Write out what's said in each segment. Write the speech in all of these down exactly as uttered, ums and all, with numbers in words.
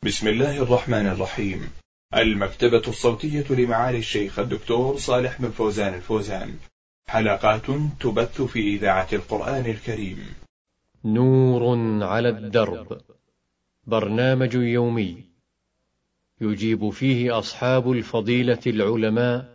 بسم الله الرحمن الرحيم. المكتبة الصوتية لمعالي الشيخ الدكتور صالح بن فوزان الفوزان، حلقات تبث في إذاعة القرآن الكريم. نور على الدرب، برنامج يومي يجيب فيه أصحاب الفضيلة العلماء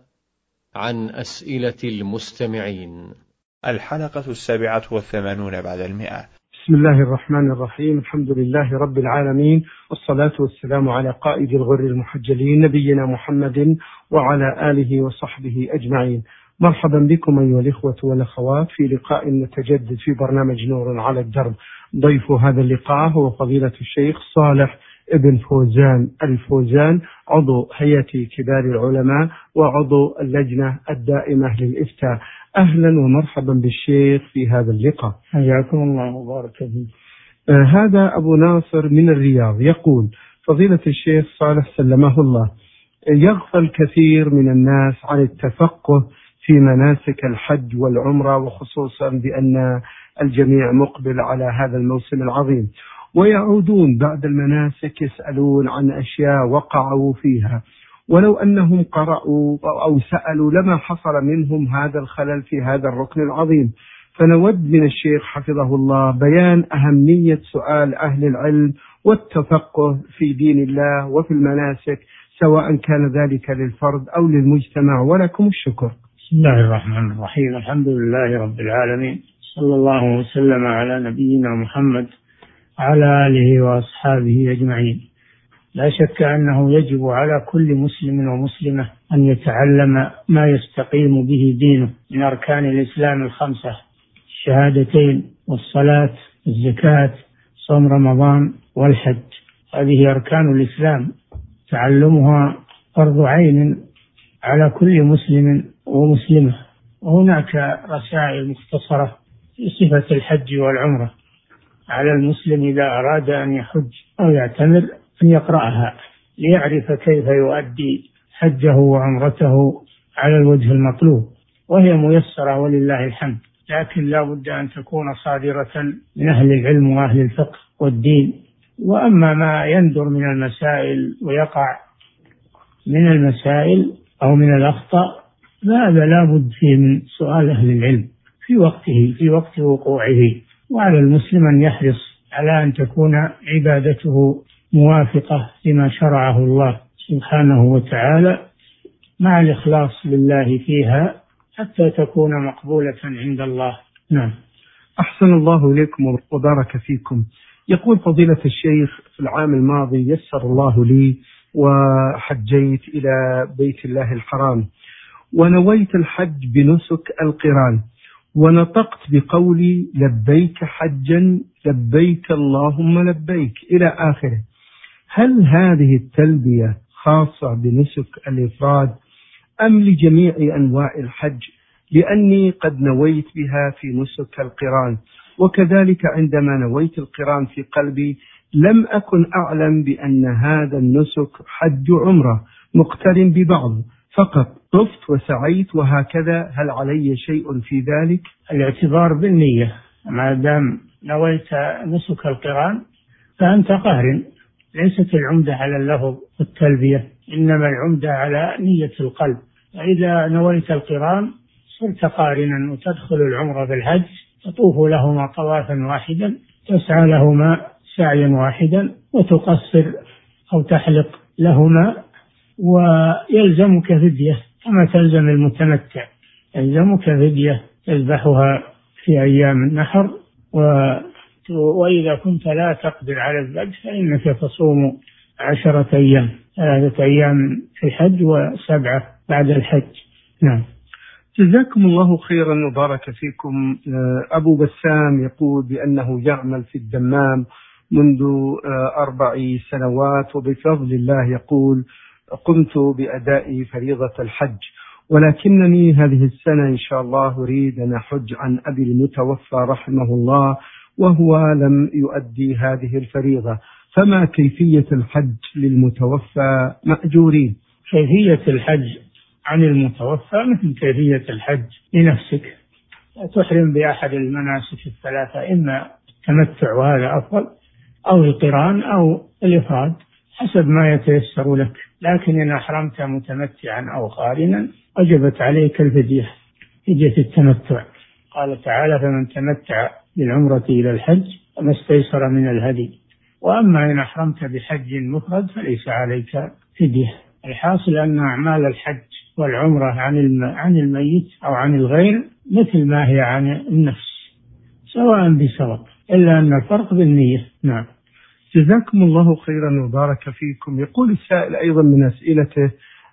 عن أسئلة المستمعين. الحلقة السابعة والثمانون بعد المئة. بسم الله الرحمن الرحيم. الحمد لله رب العالمين، والصلاة والسلام على قائد الغر المحجلين نبينا محمد وعلى آله وصحبه أجمعين. مرحبا بكم أيها الإخوة والأخوات في لقاء متجدد في برنامج نور على الدرب. ضيف هذا اللقاء هو فضيلة الشيخ صالح ابن فوزان الفوزان، عضو هيئة كبار العلماء وعضو اللجنة الدائمة للإفتاء. أهلا ومرحبا بالشيخ في هذا اللقاء. حياكم الله وبارك فيك. آه هذا أبو ناصر من الرياض يقول: فضيلة الشيخ صالح سلمه الله، يغفل كثير من الناس عن التفقه في مناسك الحج والعمرة، وخصوصا بأن الجميع مقبل على هذا الموسم العظيم، ويعودون بعد المناسك يسألون عن أشياء وقعوا فيها، ولو أنهم قرأوا أو سألوا لما حصل منهم هذا الخلل في هذا الركن العظيم. فنود من الشيخ حفظه الله بيان أهمية سؤال أهل العلم والتفقه في دين الله وفي المناسك، سواء كان ذلك للفرد أو للمجتمع، ولكم الشكر. بسم الله الرحمن الرحيم. الحمد لله رب العالمين، صلى الله وسلم على نبينا محمد على آله وأصحابه أجمعين. لا شك أنه يجب على كل مسلم ومسلمة أن يتعلم ما يستقيم به دينه من أركان الإسلام الخمسة: الشهادتين والصلاة والزكاة صوم رمضان والحج. هذه أركان الإسلام، تعلمها فرض عين على كل مسلم ومسلمة. وهناك رسائل مختصرة في صفة الحج والعمرة على المسلم إذا أراد أن يحج أو يعتمر أن يقرأها ليعرف كيف يؤدي حجه وعمرته على الوجه المطلوب، وهي ميسرة ولله الحمد، لكن لا بد أن تكون صادرة من أهل العلم وأهل الفقه والدين. وأما ما يندر من المسائل ويقع من المسائل أو من الأخطاء فهذا لا بد فيه من سؤال أهل العلم في وقته في وقت وقوعه. وعلى المسلم أن يحرص على أن تكون عبادته موافقة لما شرعه الله سبحانه وتعالى مع الإخلاص لله فيها حتى تكون مقبولة عند الله. نعم. أحسن الله إليكم وبارك فيكم. يقول فضيلة الشيخ: في العام الماضي يسر الله لي وحجيت إلى بيت الله الحرام، ونويت الحج بنسك القران، ونطقت بقولي لبيك حجا لبيك اللهم لبيك إلى آخره. هل هذه التلبية خاصة بنسك الإفراد أم لجميع أنواع الحج؟ لأني قد نويت بها في نسك القران، وكذلك عندما نويت القران في قلبي لم أكن أعلم بأن هذا النسك حج عمرة مقترن ببعض، فقط طفت وسعيت وهكذا. هل علي شيء في ذلك؟ الاعتبار بالنية، ما دام نويت نسك القران فأنت قارن، ليست العمدة على اللفظ والتلبية، إنما العمدة على نية القلب. فإذا نويت القران صرت قارنا وتدخل العمرة بالحج، تطوف لهما طوافا واحدا، تسعى لهما سعيا واحدا، وتقصر أو تحلق لهما، ويلزمك فدية كما تلزم المتمتع، يلزمك فدية تذبحها في أيام النحر. و... وإذا كنت لا تقدر على الذبح فإنك تصوم عشرة أيام، ثلاثة أيام في الحج وسبعة بعد الحج. نعم. جزاكم الله خيرا وبارك فيكم. أبو بسام يقول بأنه يعمل في الدمام منذ أربع سنوات، وبفضل الله يقول قمت بأداء فريضة الحج، ولكنني هذه السنة إن شاء الله أريد أن أحج عن أبي المتوفى رحمه الله، وهو لم يؤدي هذه الفريضة، فما كيفية الحج للمتوفى مأجورين؟ كيفية الحج عن المتوفى مثل كيفية الحج لنفسك، تحرم بأحد المناسك الثلاثة، إما التمتع وهذا أفضل، أو القران أو الإفراد حسب ما يتيسر لك، لكن إن أحرمت متمتعا أو قارنا وجبت عليك الفدية، فدية التمتع. قال تعالى: فمن تمتع بالعمرة إلى الحج فما استيسر من الهدي، وأما إن أحرمت بحج مفرد فليس عليك فدية. الحاصل أن أعمال الحج والعمرة عن عن الميت أو عن الغير مثل ما هي عن النفس، سواء بسواء، إلا أن الفرق بالنية. نعم. جزاكم الله خيرا وبارك فيكم. يقول السائل أيضا من أسئلته: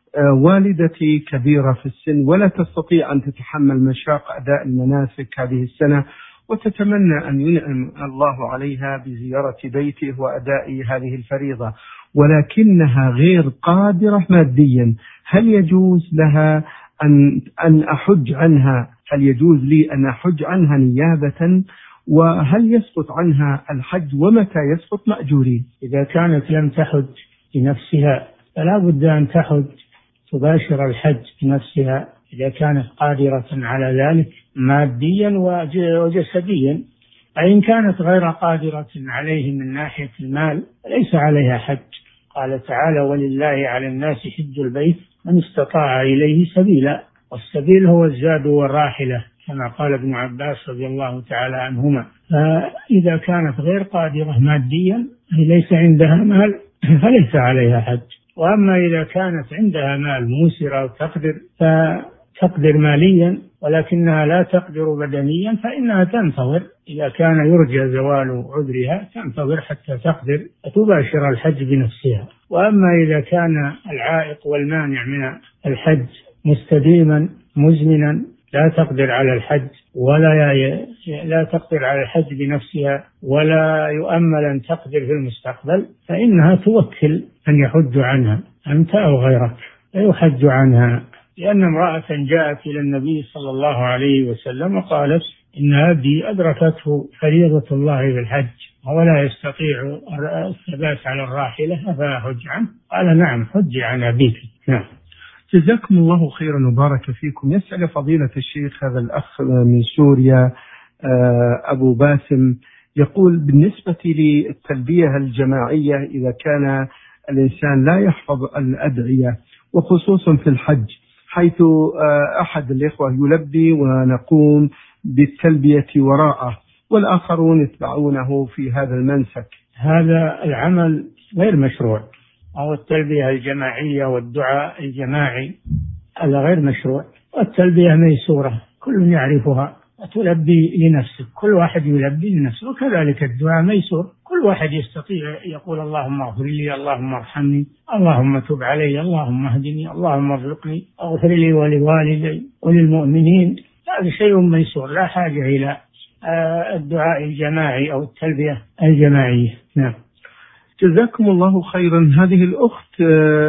والدتي كبيرة في السن ولا تستطيع أن تتحمل مشاق أداء المناسك هذه السنة، وتتمنى أن ينعم الله عليها بزيارة بيته وأداء هذه الفريضة، ولكنها غير قادرة ماديا. هل يجوز لها أن أن أحج عنها؟ هل يجوز لي أن أحج عنها نيابة؟ وهل يسقط عنها الحج؟ ومتى يسقط مأجورين؟ إذا كانت لم تحج بنفسها فلا بد أن تحج تباشر الحج بنفسها إذا كانت قادرة على ذلك ماديا وجسديا. فإن كانت غير قادرة عليه من ناحية المال ليس عليها حج. قال تعالى: ولله على الناس حج البيت من استطاع إليه سبيلا، والسبيل هو الزاد والراحلة كما قال ابن عباس رضي الله تعالى عنهما. فإذا كانت غير قادرة ماديا ليس عندها مال فليس عليها حج. وأما إذا كانت عندها مال موسرة وتقدر فتقدر ماليا ولكنها لا تقدر بدنيا فإنها تنتظر، إذا كان يرجى زوال عذرها تنتظر حتى تقدر فتباشر الحج بنفسها. وأما إذا كان العائق والمانع من الحج مستديما مزمنا لا تقدر على الحج ولا لا تقدر على الحج بنفسها ولا يؤمل أن تقدر في المستقبل فإنها توكل أن يحج عنها أنت أو غيرك، فيحج عنها. لأن امرأة جاءت إلى النبي صلى الله عليه وسلم وقالت: إن أبي أدركته فريضة الله بالحج ولا يستطيع الثبات على الراحلة أفأحج عنه؟ قال: نعم، حج عن أبيك. نعم. جزاكم الله خيرا وبارك فيكم. يسأل فضيلة الشيخ هذا الأخ من سوريا أبو باسم، يقول: بالنسبة للتلبية الجماعية إذا كان الإنسان لا يحفظ الأدعية وخصوصا في الحج، حيث أحد الإخوة يلبي ونقوم بالتلبية وراءه والآخرون يتبعونه في هذا المنسك، هذا العمل غير مشروع، أو التلبية الجماعية والدعاء الجماعي هذا غير مشروع. والتلبية ميسورة كل يعرفها، تلبي لنفسك، كل واحد يلبي لنفسه، وكذلك الدعاء ميسور، كل واحد يستطيع يقول: اللهم اغفر لي، اللهم ارحمني، اللهم تب علي، اللهم اهدني، اللهم ارزقني، اغفر لي ولوالدي وللمؤمنين. هذا شيء ميسور لا حاجة إلى الدعاء الجماعي أو التلبية الجماعية. نعم. جزاكم الله خيرا. هذه الأخت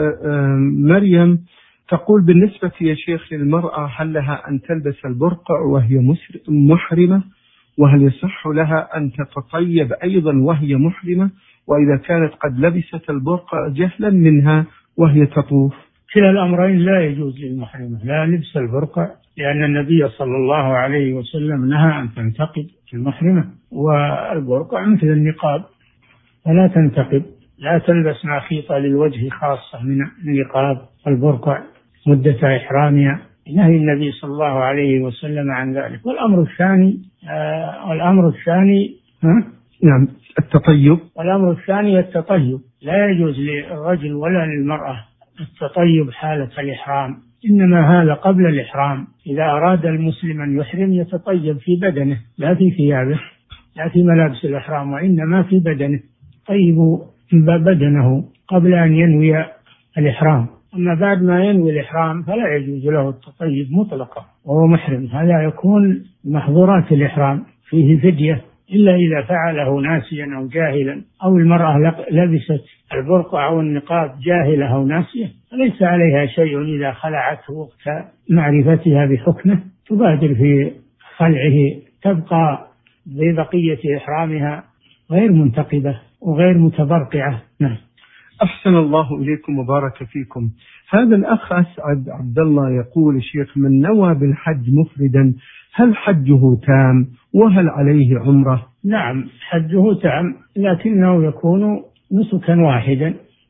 مريم تقول: بالنسبة يا شيخ للمرأة هل لها أن تلبس البرقع وهي محرمة؟ وهل يصح لها أن تتطيب أيضا وهي محرمة؟ وإذا كانت قد لبست البرقع جهلا منها وهي تطوف؟ كلا الأمرين لا يجوز للمحرمة، لا لبس البرقع، لأن النبي صلى الله عليه وسلم نهى أن تنتقب المحرمة، والبرقع مثل النقاب فلا تنتقب، لا تلبس مخيط للوجه خاصة من النقاب والبرقع مدة إحرامها، نهي النبي صلى الله عليه وسلم عن ذلك. والأمر الثاني آه والأمر الثاني ها؟ نعم التطيب. والأمر الثاني التطيب، لا يجوز للرجل ولا للمرأة التطيب حالة الإحرام، إنما هذا قبل الإحرام. إذا أراد المسلم أن يحرم يتطيب في بدنه لا في ثيابه لا في ملابس الإحرام، وإنما في بدنه، طيب بدنه قبل أن ينوي الإحرام. أما بعد ما ينوي الإحرام فلا يجوز له التطيب مطلقا وهو محرم، هذا يكون محظورات الإحرام فيه فدية، إلا إذا فعله ناسيا أو جاهلا، أو المرأة لبست البرقع أو النقاب جاهلة أو ناسية فليس عليها شيء إذا خلعته وقت معرفتها بحكمه، تبادر في خلعه، تبقى ببقية إحرامها غير منتقبة وغير متبرقعة. نعم. أحسن الله إليكم وبارك فيكم. هذا الأخ أسعد عبد الله يقول: شيخ، من نوى بالحج مفردا هل حجه تام وهل عليه عمرة؟ نعم، حجه تام، لكنه يكون نسكا واحدا،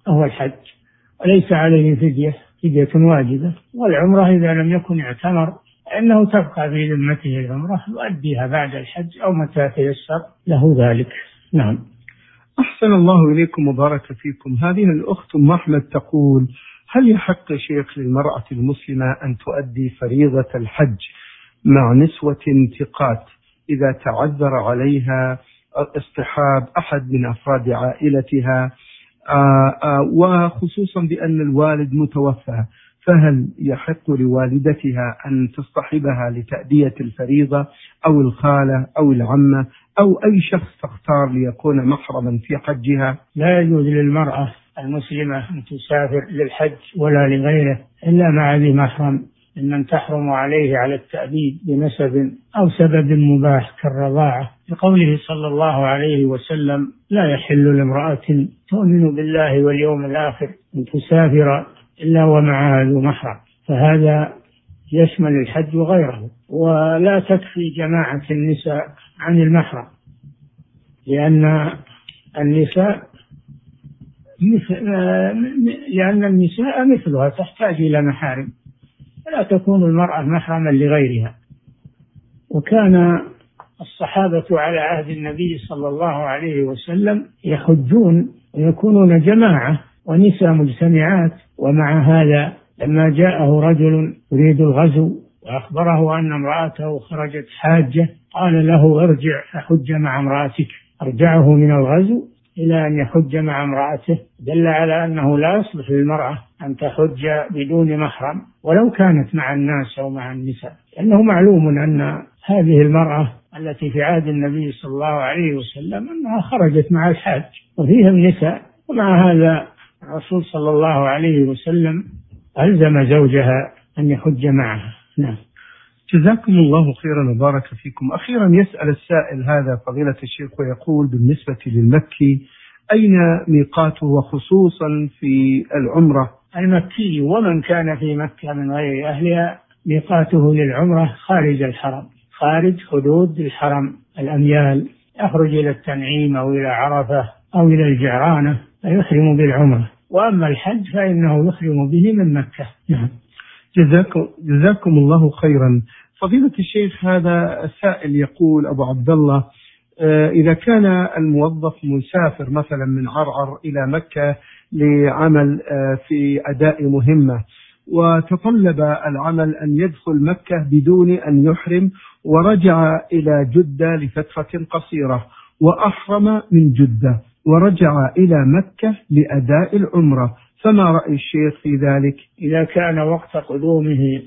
هو الحج، وليس عليه فدية، فدية واجبة. والعمرة إذا لم يكن اعتمر أنه تبقى في ذمته العمرة يؤديها بعد الحج أو متى تيسر له ذلك. نعم. أحسن الله إليكم وبارك فيكم. هذه الأخت أم أحمد تقول: هل يحق شيخ للمرأة المسلمة أن تؤدي فريضة الحج مع نسوة ثقات إذا تعذر عليها اصطحاب أحد من أفراد عائلتها، آآ آآ وخصوصا بأن الوالد متوفى، فهل يحق لوالدتها أن تصطحبها لتأدية الفريضة، أو الخالة أو العمة أو أي شخص تختار ليكون محرما في حجها؟ لا يجوز للمرأة المسلمة أن تسافر للحج ولا لغيره إلا مع ذي محرم، ممن تحرم عليه على التأبيد بنسب أو سبب مباح كالرضاعة، لقوله صلى الله عليه وسلم: لا يحل لامرأة تؤمن بالله واليوم الآخر أن تسافر إلا ومعها ذو محرم. فهذا يشمل الحج وغيره. ولا تكفي جماعة النساء عن المحرم، لأن النساء لأن النساء مثلها تحتاج إلى محارم، فلا تكون المرأة محرما لغيرها. وكان الصحابة على عهد النبي صلى الله عليه وسلم يحجون ويكونون جماعة ونساء مجتمعات، ومع هذا لما جاءه رجل يريد الغزو وأخبره أن امرأته خرجت حاجة قال له: ارجع فحج مع امرأتك. أرجعه من الغزو إلى أن يحج مع امرأته، دل على أنه لا يصلح للمرأة أن تحج بدون محرم ولو كانت مع الناس أو مع النساء، لأنه معلوم أن هذه المرأة التي في عهد النبي صلى الله عليه وسلم أنها خرجت مع الحاج وفيها النساء، ومع هذا الرسول صلى الله عليه وسلم ألزم زوجها أن يحج معها. نعم. جزاكم الله خيرا وبارك فيكم. أخيرا يسأل السائل هذا فضيلة الشيخ ويقول: بالنسبة للمكي أين ميقاته، وخصوصا في العمرة؟ المكي ومن كان في مكة من غير أهلها ميقاته للعمرة خارج الحرم، خارج حدود الحرم الأميال، يخرج إلى التنعيم أو إلى عرفة أو إلى الجعرانة فيحرم بالعمرة. وأما الحج فإنه يحرم به من مكة. نعم. جزاكم, جزاكم الله خيرا. فضيلة الشيخ هذا السائل يقول: أبو عبد الله، إذا كان الموظف مسافر مثلا من عرعر إلى مكة لعمل في أداء مهمة، وتطلب العمل أن يدخل مكة بدون أن يحرم، ورجع إلى جدة لفترة قصيرة وأحرم من جدة ورجع إلى مكة لأداء العمرة، فما رأي الشيخ في ذلك؟ إذا كان وقت قدومه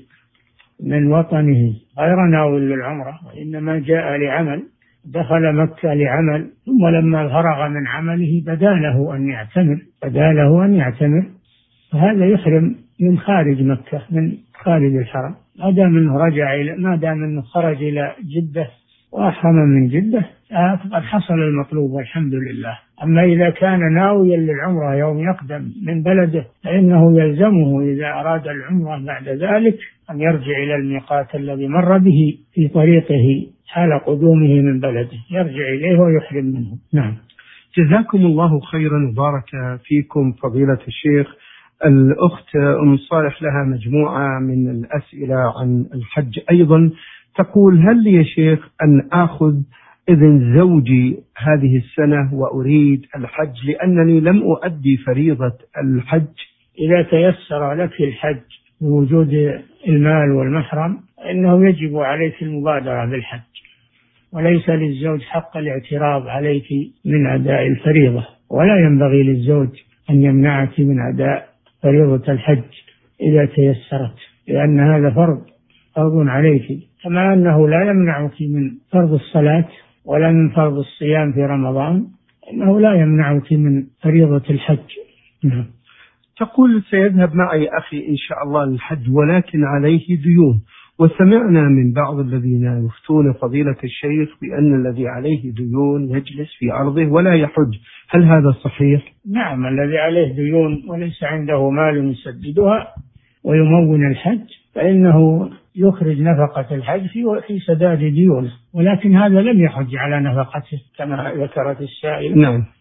من وطنه غير ناوي للعمرة وإنما جاء لعمل، دخل مكة لعمل، ثم لما فرغ من عمله بدا له أن يعتمر بدا له أن يعتمر فهذا يحرم من خارج مكة، من خارج الحرم، ما دام أنه رجع إلى ما دام أنه خرج إلى جدة وأحرم من جدة فقد حصل المطلوب والحمد لله. أما إذا كان ناويا للعمرة يوم يقدم من بلده فإنه يلزمه إذا أراد العمرة بعد ذلك أن يرجع إلى الميقات الذي مر به في طريقه حال قدومه من بلده، يرجع إليه ويحرم منه. نعم. جزاكم الله خيرا وبارك فيكم فضيلة الشيخ. الأخت أم صالح لها مجموعة من الأسئلة عن الحج أيضا، تقول: هل لي يا شيخ أن آخذ إذن زوجي هذه السنة وأريد الحج لأنني لم أؤدي فريضة الحج؟ إذا تيسر لك الحج بوجود المال والمحرم إنه يجب عليك المبادرة بالحج، وليس للزوج حق الاعتراض عليك من أداء الفريضة، ولا ينبغي للزوج أن يمنعك من أداء فريضة الحج إذا تيسرت، لأن هذا فرض فرض عليك، كما أنه لا يمنعك من فرض الصلاة ولا من فرض الصيام في رمضان، إنه لا يمنعك من فريضة الحج. نعم. تقول: سيذهب معي أخي إن شاء الله للحج ولكن عليه ديون، وسمعنا من بعض الذين يفتون فضيلة الشيخ بأن الذي عليه ديون يجلس في أرضه ولا يحج، هل هذا صحيح؟ نعم، الذي عليه ديون وليس عنده مال يسددها ويمون الحج فإنه يخرج نفقة الحج في سداد ديونه، ولكن هذا لم يحج على نفقته كما ذكرت السائل. نعم.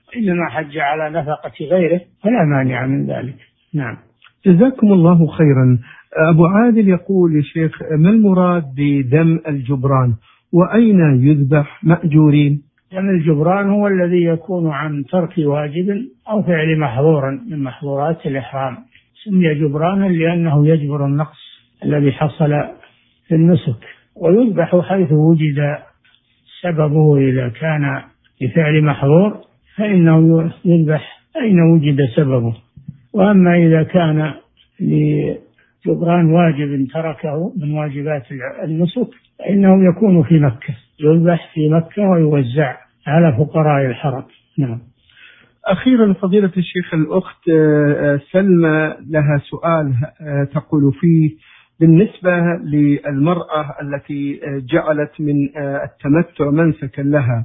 إنما حج على نفقة غيره فلا مانع من ذلك. نعم. جزاكم الله خيرا. أبو عادل يقول يا شيخ ما المراد بدم الجبران وأين يذبح مأجورين؟ دم الجبران هو الذي يكون عن ترك واجب أو فعل محظور من محظورات الإحرام، سمي جبرانا لأنه يجبر النقص الذي حصل في النسك، ويذبح حيث وجد سببه. إذا كان لفعل محظور فإنه يذبح أين وجد سببه، وأما إذا كان لجبران واجب تركه من واجبات النسك فإنه يكون في مكة، يذبح في مكة ويوزع على فقراء الحرم. نعم. أخيرا فضيلة الشيخ الأخت سلمى لها سؤال تقول فيه بالنسبة للمرأة التي جعلت من التمتع منسكا لها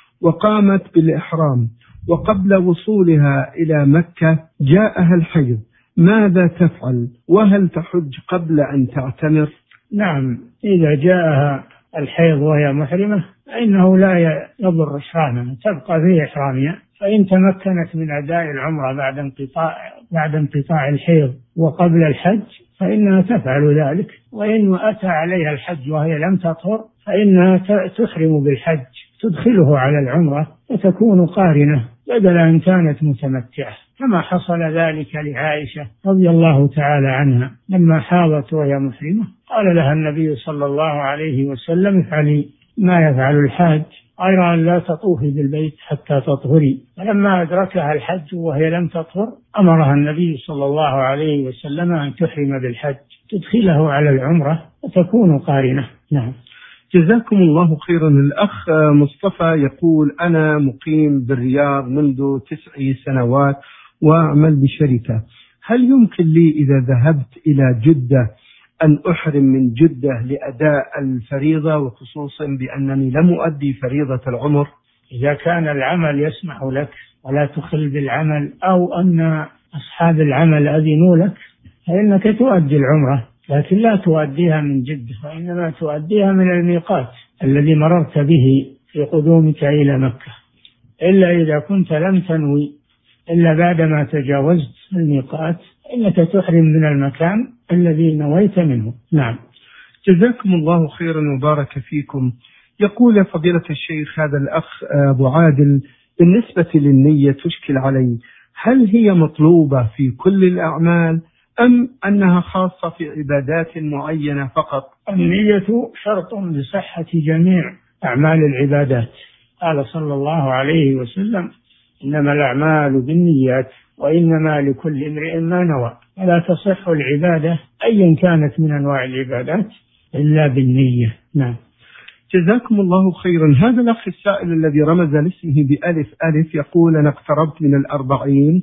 وقامت بالإحرام وقبل وصولها إلى مكة جاءها الحيض، ماذا تفعل وهل تحج قبل أن تعتمر؟ نعم، إذا جاءها الحيض وهي محرمة فإنه لا يضر إحرامها، تبقى في إحرامها. فإن تمكنت من أداء العمرة بعد انقطاع بعد انقطاع الحيض وقبل الحج فإنها تفعل ذلك، وإن أتى عليها الحج وهي لم تطهر فإنها تحرم بالحج، تدخله على العمرة وتكون قارنة بدل أن كانت متمتعة، كما حصل ذلك لعائشة رضي الله تعالى عنها لما حاضت وهي محرمة قال لها النبي صلى الله عليه وسلم افعلي ما يفعل الحاج غير أن لا تطوفي بالبيت حتى تطهري. فلما أدركها الحج وهي لم تطهر أمرها النبي صلى الله عليه وسلم أن تحرم بالحج، تدخله على العمرة وتكون قارنة. نعم. جزاكم الله خيرا. الأخ مصطفى يقول أنا مقيم بالرياض منذ تسع سنوات وأعمل بشركة، هل يمكن لي إذا ذهبت إلى جدة أن أحرم من جدة لأداء الفريضة، وخصوصا بأنني لم أؤدي فريضة العمر؟ إذا كان العمل يسمح لك ولا تخل بالعمل أو أن أصحاب العمل أذنوا لك فإنك تؤدي العمرة، لكن لا تؤديها من جدة، وإنما تؤديها من الميقات الذي مررت به في قدومك إلى مكة، إلا إذا كنت لم تنوي إلا بعدما تجاوزت الميقات إنك تحرم من المكان الذي نويت منه. نعم. جزاكم الله خيرا وبارك فيكم. يقول فضيلة الشيخ هذا الأخ أبو عادل بالنسبة للنية تشكل علي، هل هي مطلوبة في كل الأعمال أم أنها خاصة في عبادات معينة فقط؟ النية شرط لصحة جميع أعمال العبادات، قال صلى الله عليه وسلم إنما الأعمال بالنيات وإنما لكل امرئ ما نوى، ولا تصح العبادة أيا كانت من أنواع العبادات إلا بالنية. نعم. جزاكم الله خيرا. هذا الأخ السائل الذي رمز لاسمه بألف ألف يقول أنا اقتربت من الأربعين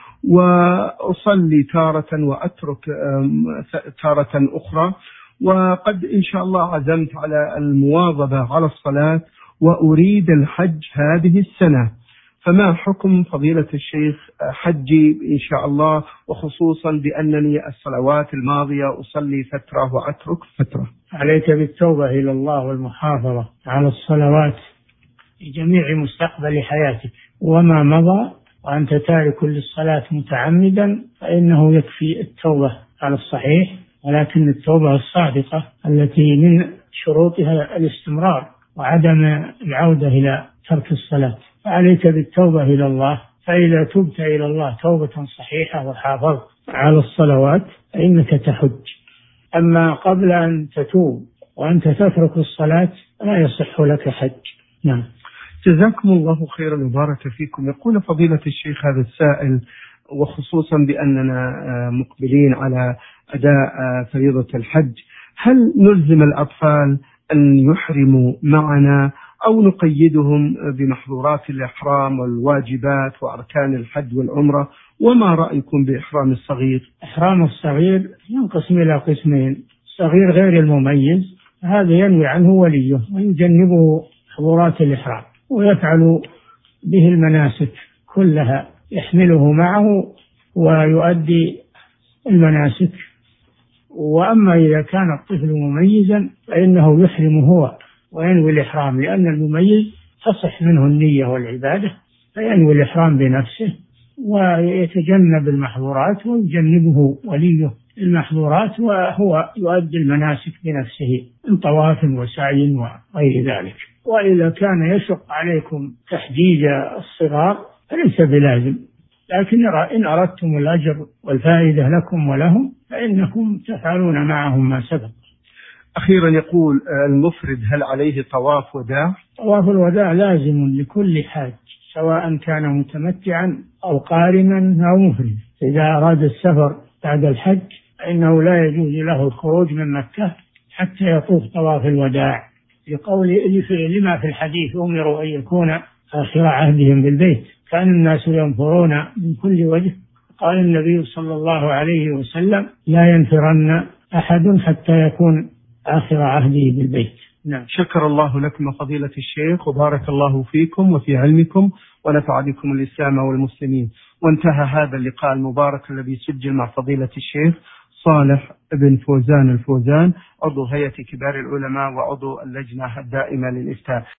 وأصلي تارة وأترك تارة أخرى، وقد إن شاء الله عزمت على المواظبة على الصلاة وأريد الحج هذه السنة، فما حكم فضيلة الشيخ حجي إن شاء الله، وخصوصا بأنني الصلوات الماضية أصلي فترة وأترك فترة؟ عليك بالتوبة إلى الله والمحافظة على الصلوات في جميع مستقبل حياتك، وما مضى وأنت تارك للصلاة متعمدا فإنه يكفي التوبة على الصحيح، ولكن التوبة الصادقة التي من شروطها الاستمرار وعدم العودة إلى ترك الصلاة. فعليك بالتوبة إلى الله، فإذا تبت إلى الله توبة صحيحة وحافظت على الصلوات فإنك تحج. أما قبل أن تتوب وأنت تترك الصلاة لا يصح لك حج. نعم. جزاكم الله خيرا وبارك فيكم. يقول فضيلة الشيخ هذا السائل وخصوصا بأننا مقبلين على أداء فريضة الحج، هل نلزم الأطفال أن يحرموا معنا أو نقيدهم بمحظورات الإحرام والواجبات وأركان الحج والعمرة؟ وما رأيكم بإحرام الصغير؟ إحرام الصغير ينقسم إلى قسمين: الصغير غير المميز هذا ينوي عنه وليه ويجنبه محظورات الإحرام ويفعل به المناسك كلها، يحمله معه ويؤدي المناسك. وأما إذا كان الطفل مميزا فإنه يحرم هو وينوي الإحرام، لأن المميز تصح منه النية والعبادة فينوي الإحرام بنفسه ويتجنب المحظورات ويجنبه وليه المحظورات، وهو يؤدي المناسك بنفسه من طواف وسعي وغير ذلك. وإذا كان يشق عليكم تحديد الصغار فليس بلازم، لكن إن أردتم الأجر والفائدة لكم ولهم فإنكم تفعلون معهم ما سبق. أخيرا يقول المفرد هل عليه طواف وداع؟ طواف الوداع لازم لكل حاج سواء كان متمتعا أو قارنا أو مفرد. إذا أراد السفر بعد الحج فإنه لا يجوز له الخروج من مكة حتى يطوف طواف الوداع، لقول لما في الحديث أمروا أن يكون آخر عهدهم بالبيت، كان الناس ينفرون من كل وجه، قال النبي صلى الله عليه وسلم لا ينفرن أحد حتى يكون آخر عهده بالبيت. نعم. شكر الله لكم فضيلة الشيخ وبارك الله فيكم وفي علمكم ونفع بكم الإسلام والمسلمين. وانتهى هذا اللقاء المبارك الذي سجل مع فضيلة الشيخ صالح بن فوزان الفوزان، عضو هيئة كبار العلماء وعضو اللجنة الدائمة للإفتاء.